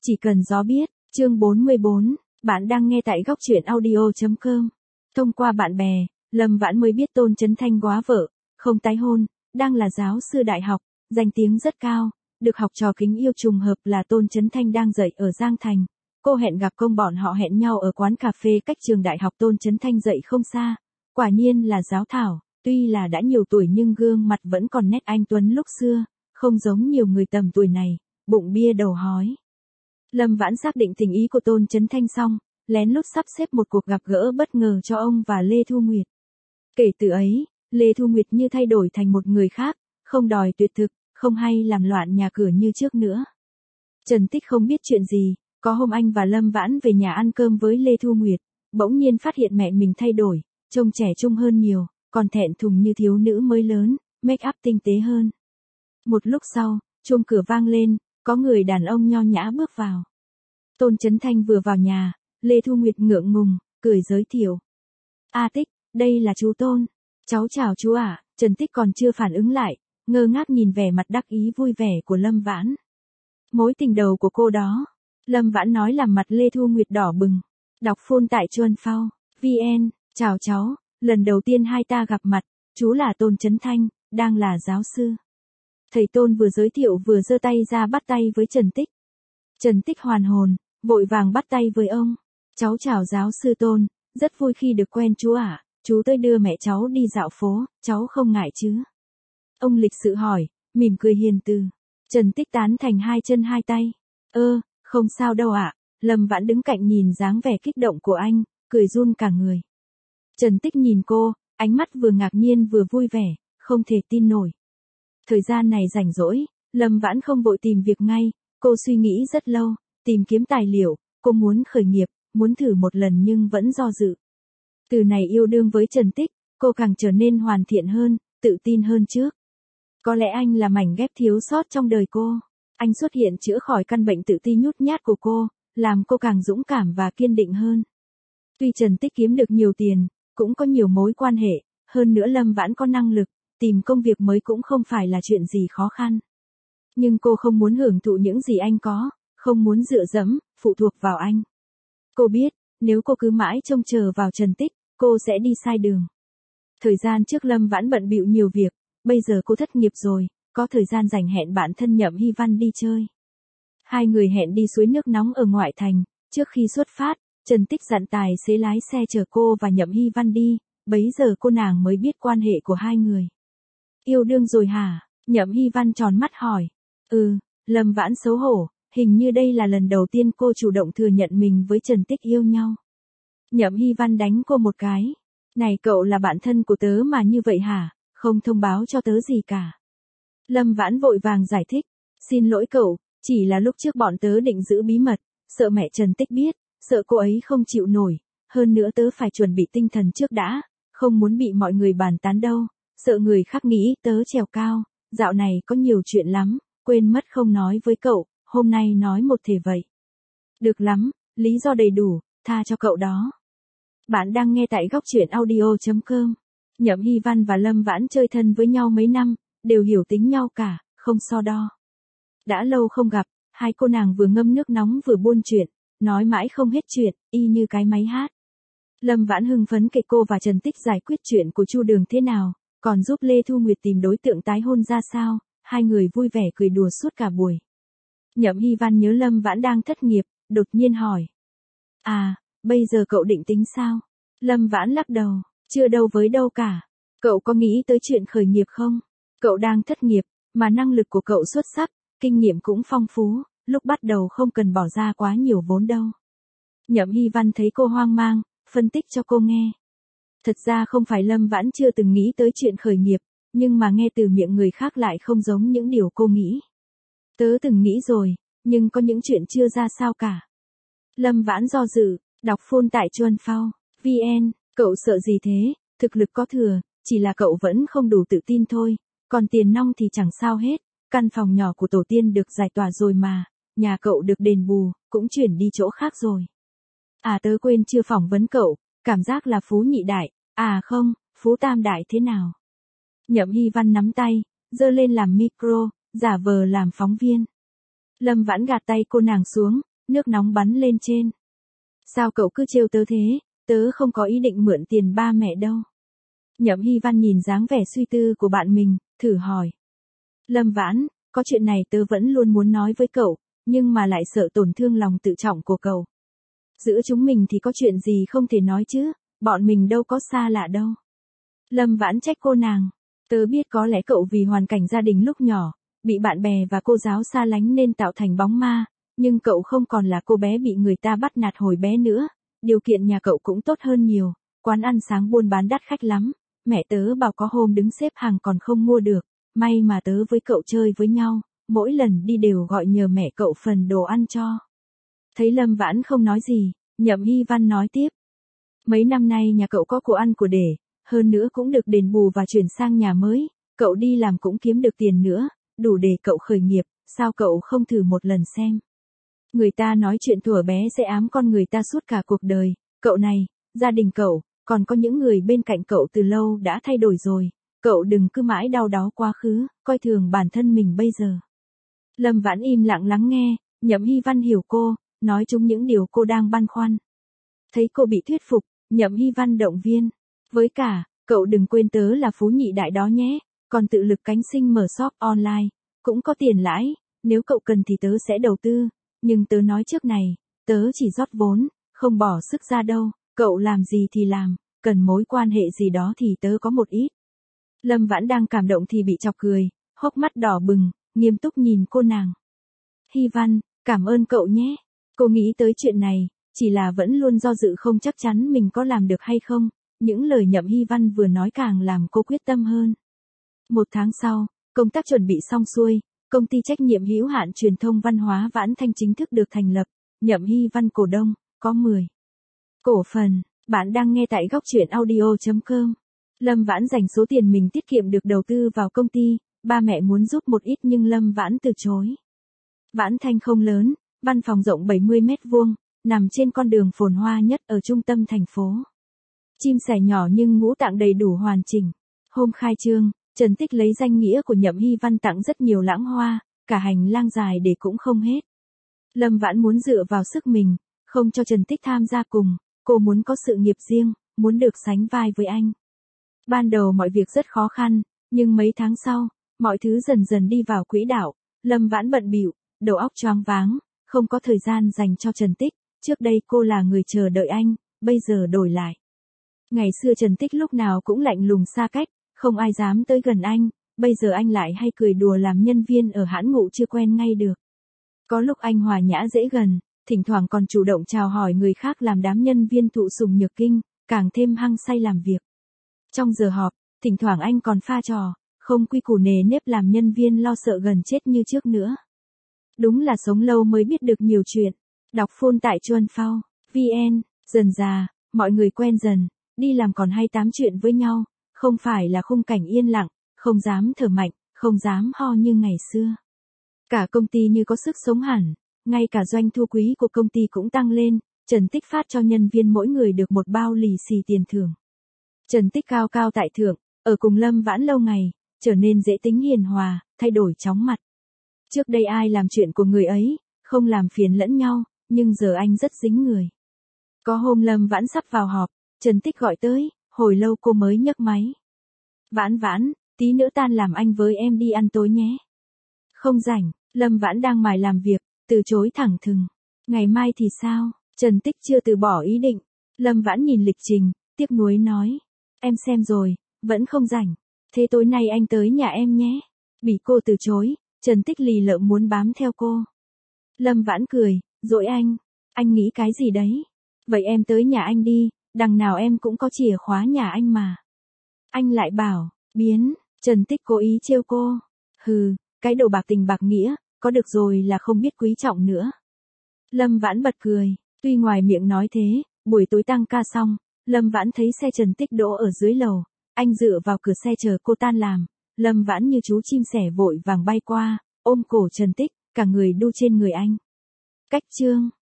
Chỉ cần gió biết, chương 44, bạn đang nghe tại góc truyện audio.com. Thông qua bạn bè, Lâm Vãn mới biết Tôn Chấn Thanh góa vợ, không tái hôn, đang là giáo sư đại học, danh tiếng rất cao, được học trò kính yêu trùng hợp là Tôn Chấn Thanh đang dạy ở Giang Thành. Cô hẹn gặp công bọn họ hẹn nhau ở quán cà phê cách trường đại học Tôn Chấn Thanh dạy không xa. Quả nhiên là giáo thảo, tuy là đã nhiều tuổi nhưng gương mặt vẫn còn nét anh tuấn lúc xưa, không giống nhiều người tầm tuổi này, bụng bia đầu hói. Lâm Vãn xác định tình ý của Tôn Chấn Thanh xong, lén lút sắp xếp một cuộc gặp gỡ bất ngờ cho ông và Lê Thu Nguyệt. Kể từ ấy, Lê Thu Nguyệt như thay đổi thành một người khác, không đòi tuyệt thực, không hay làm loạn nhà cửa như trước nữa. Trần Tích không biết chuyện gì, có hôm anh và Lâm Vãn về nhà ăn cơm với Lê Thu Nguyệt, bỗng nhiên phát hiện mẹ mình thay đổi, trông trẻ trung hơn nhiều, còn thẹn thùng như thiếu nữ mới lớn, make up tinh tế hơn. Một lúc sau, chuông cửa vang lên, có người đàn ông nho nhã bước vào. Tôn Chấn Thanh vừa vào nhà, Lê Thu Nguyệt ngượng ngùng, cười giới thiệu. Tích, đây là chú Tôn. Cháu chào chú ạ. Trần Tích còn chưa phản ứng lại, ngơ ngác nhìn vẻ mặt đắc ý vui vẻ của Lâm Vãn. Mối tình đầu của cô đó. Lâm Vãn nói làm mặt Lê Thu Nguyệt đỏ bừng. Đọc phone tại Chuan Phao, VN, chào cháu, lần đầu tiên hai ta gặp mặt, chú là Tôn Chấn Thanh, đang là giáo sư. Thầy Tôn vừa giới thiệu vừa giơ tay ra bắt tay với Trần Tích. Trần Tích hoàn hồn, vội vàng bắt tay với ông. Cháu chào giáo sư Tôn, rất vui khi được quen chú ạ. Chú tới đưa mẹ cháu đi dạo phố, cháu không ngại chứ? Ông lịch sự hỏi, mỉm cười hiền từ. Trần Tích tán thành hai chân hai tay. Không sao đâu ạ. Lâm Vãn đứng cạnh nhìn dáng vẻ kích động của anh, cười run cả người. Trần Tích nhìn cô, ánh mắt vừa ngạc nhiên vừa vui vẻ, không thể tin nổi. Thời gian này rảnh rỗi, Lâm Vãn không vội tìm việc ngay, cô suy nghĩ rất lâu, tìm kiếm tài liệu, cô muốn khởi nghiệp, muốn thử một lần nhưng vẫn do dự. Từ này yêu đương với Trần Tích, cô càng trở nên hoàn thiện hơn, tự tin hơn trước. Có lẽ anh là mảnh ghép thiếu sót trong đời cô. Anh xuất hiện chữa khỏi căn bệnh tự ti nhút nhát của cô, làm cô càng dũng cảm và kiên định hơn. Tuy Trần Tích kiếm được nhiều tiền, cũng có nhiều mối quan hệ, hơn nữa Lâm Vãn có năng lực, tìm công việc mới cũng không phải là chuyện gì khó khăn. Nhưng cô không muốn hưởng thụ những gì anh có, không muốn dựa dẫm, phụ thuộc vào anh. Cô biết, nếu cô cứ mãi trông chờ vào Trần Tích, cô sẽ đi sai đường. Thời gian trước Lâm Vãn bận bịu nhiều việc, bây giờ cô thất nghiệp rồi, có thời gian rảnh hẹn bạn thân Nhậm Hy Văn đi chơi. Hai người hẹn đi suối nước nóng ở ngoại thành, trước khi xuất phát, Trần Tích dặn tài xế lái xe chở cô và Nhậm Hy Văn đi, bấy giờ cô nàng mới biết quan hệ của hai người. Yêu đương rồi hả? Nhậm Hy Văn tròn mắt hỏi. Lâm Vãn xấu hổ, hình như đây là lần đầu tiên cô chủ động thừa nhận mình với Trần Tích yêu nhau. Nhậm Hy Văn đánh cô một cái. Này cậu là bạn thân của tớ mà như vậy hả, không thông báo cho tớ gì cả. Lâm Vãn vội vàng giải thích. Xin lỗi cậu, chỉ là lúc trước bọn tớ định giữ bí mật, sợ mẹ Trần Tích biết, sợ cô ấy không chịu nổi, hơn nữa tớ phải chuẩn bị tinh thần trước đã, không muốn bị mọi người bàn tán đâu, sợ người khác nghĩ tớ trèo cao, dạo này có nhiều chuyện lắm, quên mất không nói với cậu, hôm nay nói một thể vậy. Được lắm, lý do đầy đủ, tha cho cậu đó. Bạn đang nghe tại góc truyện audio.com. Nhậm Hy Văn và Lâm Vãn chơi thân với nhau mấy năm, đều hiểu tính nhau cả, không so đo. Đã lâu không gặp, hai cô nàng vừa ngâm nước nóng vừa buôn chuyện, nói mãi không hết chuyện, y như cái máy hát. Lâm Vãn hưng phấn kể cô và Trần Tích giải quyết chuyện của Chu Đường thế nào, còn giúp Lê Thu Nguyệt tìm đối tượng tái hôn ra sao, hai người vui vẻ cười đùa suốt cả buổi. Nhậm Hy Văn nhớ Lâm Vãn đang thất nghiệp, đột nhiên hỏi. Bây giờ cậu định tính sao? Lâm Vãn lắc đầu, chưa đâu với đâu cả. Cậu có nghĩ tới chuyện khởi nghiệp không? Cậu đang thất nghiệp, mà năng lực của cậu xuất sắc, kinh nghiệm cũng phong phú, lúc bắt đầu không cần bỏ ra quá nhiều vốn đâu. Nhậm Hy Văn thấy cô hoang mang, phân tích cho cô nghe. Thật ra không phải Lâm Vãn chưa từng nghĩ tới chuyện khởi nghiệp, nhưng mà nghe từ miệng người khác lại không giống những điều cô nghĩ. Tớ từng nghĩ rồi, nhưng có những chuyện chưa ra sao cả. Lâm Vãn do dự, đọc phone tại Chuan Phao, VN, cậu sợ gì thế, thực lực có thừa, chỉ là cậu vẫn không đủ tự tin thôi, còn tiền nong thì chẳng sao hết, căn phòng nhỏ của tổ tiên được giải tỏa rồi mà, nhà cậu được đền bù, cũng chuyển đi chỗ khác rồi. Tớ quên chưa phỏng vấn cậu, cảm giác là phú nhị đại, không, phú tam đại thế nào? Nhậm Hy Văn nắm tay, giơ lên làm micro, giả vờ làm phóng viên. Lâm Vãn gạt tay cô nàng xuống, nước nóng bắn lên trên. Sao cậu cứ trêu tớ thế, tớ không có ý định mượn tiền ba mẹ đâu. Nhậm Hy Văn nhìn dáng vẻ suy tư của bạn mình, thử hỏi. Lâm Vãn, có chuyện này tớ vẫn luôn muốn nói với cậu, nhưng mà lại sợ tổn thương lòng tự trọng của cậu. Giữa chúng mình thì có chuyện gì không thể nói chứ, bọn mình đâu có xa lạ đâu. Lâm Vãn trách cô nàng. Tớ biết có lẽ cậu vì hoàn cảnh gia đình lúc nhỏ, bị bạn bè và cô giáo xa lánh nên tạo thành bóng ma, nhưng cậu không còn là cô bé bị người ta bắt nạt hồi bé nữa, điều kiện nhà cậu cũng tốt hơn nhiều, quán ăn sáng buôn bán đắt khách lắm, mẹ tớ bảo có hôm đứng xếp hàng còn không mua được, may mà tớ với cậu chơi với nhau, mỗi lần đi đều gọi nhờ mẹ cậu phần đồ ăn cho. Thấy Lâm Vãn không nói gì, Nhậm Hy Văn nói tiếp. Mấy năm nay nhà cậu có của ăn của để, hơn nữa cũng được đền bù và chuyển sang nhà mới, cậu đi làm cũng kiếm được tiền nữa, đủ để cậu khởi nghiệp, sao cậu không thử một lần xem. Người ta nói chuyện thuở bé sẽ ám con người ta suốt cả cuộc đời, cậu này, gia đình cậu, còn có những người bên cạnh cậu từ lâu đã thay đổi rồi, cậu đừng cứ mãi đau đáu quá khứ, coi thường bản thân mình bây giờ. Lâm Vãn im lặng lắng nghe, Nhậm Hy Văn hiểu cô, nói chúng những điều cô đang băn khoăn. Thấy cô bị thuyết phục, Nhậm Hy Văn động viên. Với cả, cậu đừng quên tớ là phú nhị đại đó nhé, còn tự lực cánh sinh mở shop online, cũng có tiền lãi, nếu cậu cần thì tớ sẽ đầu tư, nhưng tớ nói trước này, tớ chỉ rót vốn, không bỏ sức ra đâu, cậu làm gì thì làm, cần mối quan hệ gì đó thì tớ có một ít. Lâm Vãn đang cảm động thì bị chọc cười, hốc mắt đỏ bừng, nghiêm túc nhìn cô nàng. Hy Văn, cảm ơn cậu nhé. Cô nghĩ tới chuyện này, chỉ là vẫn luôn do dự không chắc chắn mình có làm được hay không, những lời Nhậm Hy Văn vừa nói càng làm cô quyết tâm hơn. Một tháng sau, công tác chuẩn bị xong xuôi, công ty trách nhiệm hữu hạn truyền thông văn hóa Vãn Thanh chính thức được thành lập, Nhậm Hy Văn cổ đông, có 10 cổ phần. Bạn đang nghe tại góc truyện audio.com. Lâm Vãn dành số tiền mình tiết kiệm được đầu tư vào công ty, ba mẹ muốn giúp một ít nhưng Lâm Vãn từ chối. Vãn Thanh không lớn, văn phòng rộng 70 mét vuông, nằm trên con đường phồn hoa nhất ở trung tâm thành phố. Chim sẻ nhỏ nhưng ngũ tạng đầy đủ hoàn chỉnh. Hôm khai trương, Trần Tích lấy danh nghĩa của Nhậm Hy Văn tặng rất nhiều lãng hoa, cả hành lang dài để cũng không hết. Lâm Vãn muốn dựa vào sức mình, không cho Trần Tích tham gia cùng, cô muốn có sự nghiệp riêng, muốn được sánh vai với anh. Ban đầu mọi việc rất khó khăn, nhưng mấy tháng sau, mọi thứ dần dần đi vào quỹ đạo, Lâm Vãn bận bịu, đầu óc choáng váng, không có thời gian dành cho Trần Tích, trước đây cô là người chờ đợi anh, bây giờ đổi lại. Ngày xưa Trần Tích lúc nào cũng lạnh lùng xa cách, không ai dám tới gần anh, bây giờ anh lại hay cười đùa làm nhân viên ở hãng ngụ chưa quen ngay được. Có lúc anh hòa nhã dễ gần, thỉnh thoảng còn chủ động chào hỏi người khác làm đám nhân viên thụ sủng nhược kinh, càng thêm hăng say làm việc. Trong giờ họp, thỉnh thoảng anh còn pha trò, không quy củ nề nếp làm nhân viên lo sợ gần chết như trước nữa. Đúng là sống lâu mới biết được nhiều chuyện. Đọc phôn tại Chuan Phao, VN, dần già, mọi người quen dần, đi làm còn hay tám chuyện với nhau, không phải là khung cảnh yên lặng, không dám thở mạnh, không dám ho như ngày xưa. Cả công ty như có sức sống hẳn, ngay cả doanh thu quý của công ty cũng tăng lên, Trần Tích phát cho nhân viên mỗi người được một bao lì xì tiền thưởng. Trần Tích cao cao tại thượng, ở cùng Lâm Vãn lâu ngày, trở nên dễ tính hiền hòa, thay đổi chóng mặt. Trước đây ai làm chuyện của người ấy, không làm phiền lẫn nhau, nhưng giờ anh rất dính người. Có hôm Lâm Vãn sắp vào họp, Trần Tích gọi tới, hồi lâu cô mới nhấc máy. Vãn Vãn, tí nữa tan làm anh với em đi ăn tối nhé. Không rảnh, Lâm Vãn đang mải làm việc, từ chối thẳng thừng. Ngày mai thì sao? Trần Tích chưa từ bỏ ý định. Lâm Vãn nhìn lịch trình, tiếc nuối nói. Em xem rồi, vẫn không rảnh. Thế tối nay anh tới nhà em nhé. Bị cô từ chối, Trần Tích lì lợm muốn bám theo cô. Lâm Vãn cười, dỗi anh nghĩ cái gì đấy? Vậy em tới nhà anh đi, đằng nào em cũng có chìa khóa nhà anh mà. Anh lại bảo, biến, Trần Tích cố ý trêu cô. Hừ, cái đồ bạc tình bạc nghĩa, có được rồi là không biết quý trọng nữa. Lâm Vãn bật cười, tuy ngoài miệng nói thế, buổi tối tăng ca xong, Lâm Vãn thấy xe Trần Tích đỗ ở dưới lầu, anh dựa vào cửa xe chờ cô tan làm, Lâm Vãn như chú chim sẻ vội vàng bay qua, ôm cổ Trần Tích, cả người đu trên người anh. Cách chương